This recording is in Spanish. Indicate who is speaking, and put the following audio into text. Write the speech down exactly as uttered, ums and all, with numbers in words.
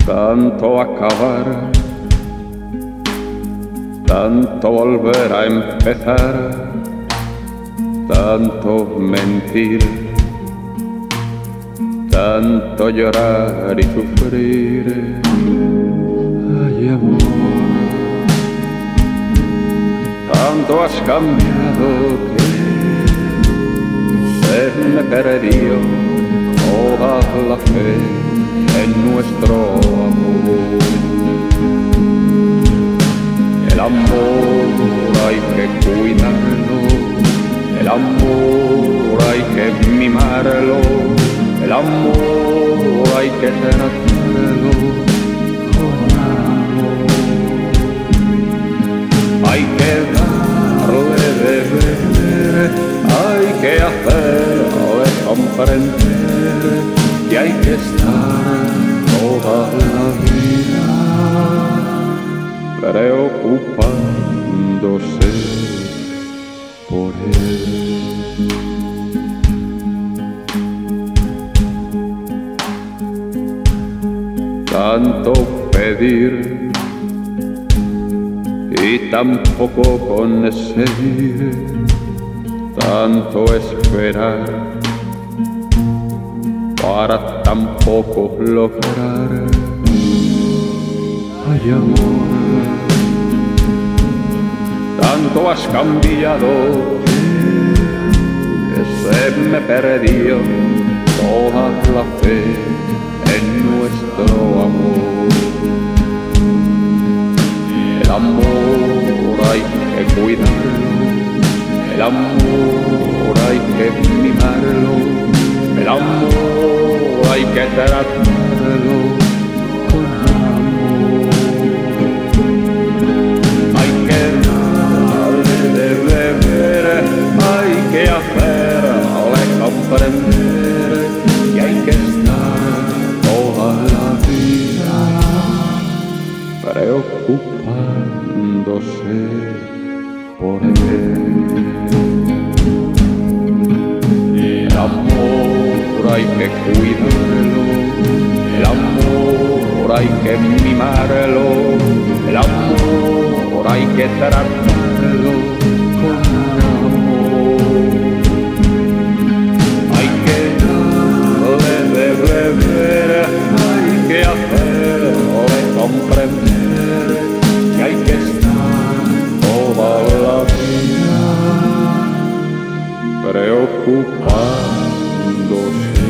Speaker 1: Tanto acabar, tanto volver a empezar, tanto mentir, tanto llorar y sufrir. Ay, amor, tanto has cambiado que se me perdió toda la fe en nuestro amor. El amor hay que cuidarlo, el amor hay que mimarlo, el amor hay que tratarlo con amor. Hay que darle de beber, hay que hacerle comprender y hay que estar toda la vida preocupándose por él. Tanto pedir y tampoco conseguir, tanto esperar para tampoco lograr. Ay, amor, tanto has cambiado que se me perdió toda la fe en nuestro amor. El amor hay que cuidarlo, el amor hay que mimarlo, el amor hay que tratarlo con amor. Hay que darle de beber, hay que hacerle comprender y hay que estar toda la vida preocupándose por él. El amor hay que cuidarlo, el amor hay que mimarlo, el amor hay que tratarlo con amor. Hay que darle de beber, hay que hacerle comprender y hay que estar toda la vida preocupándose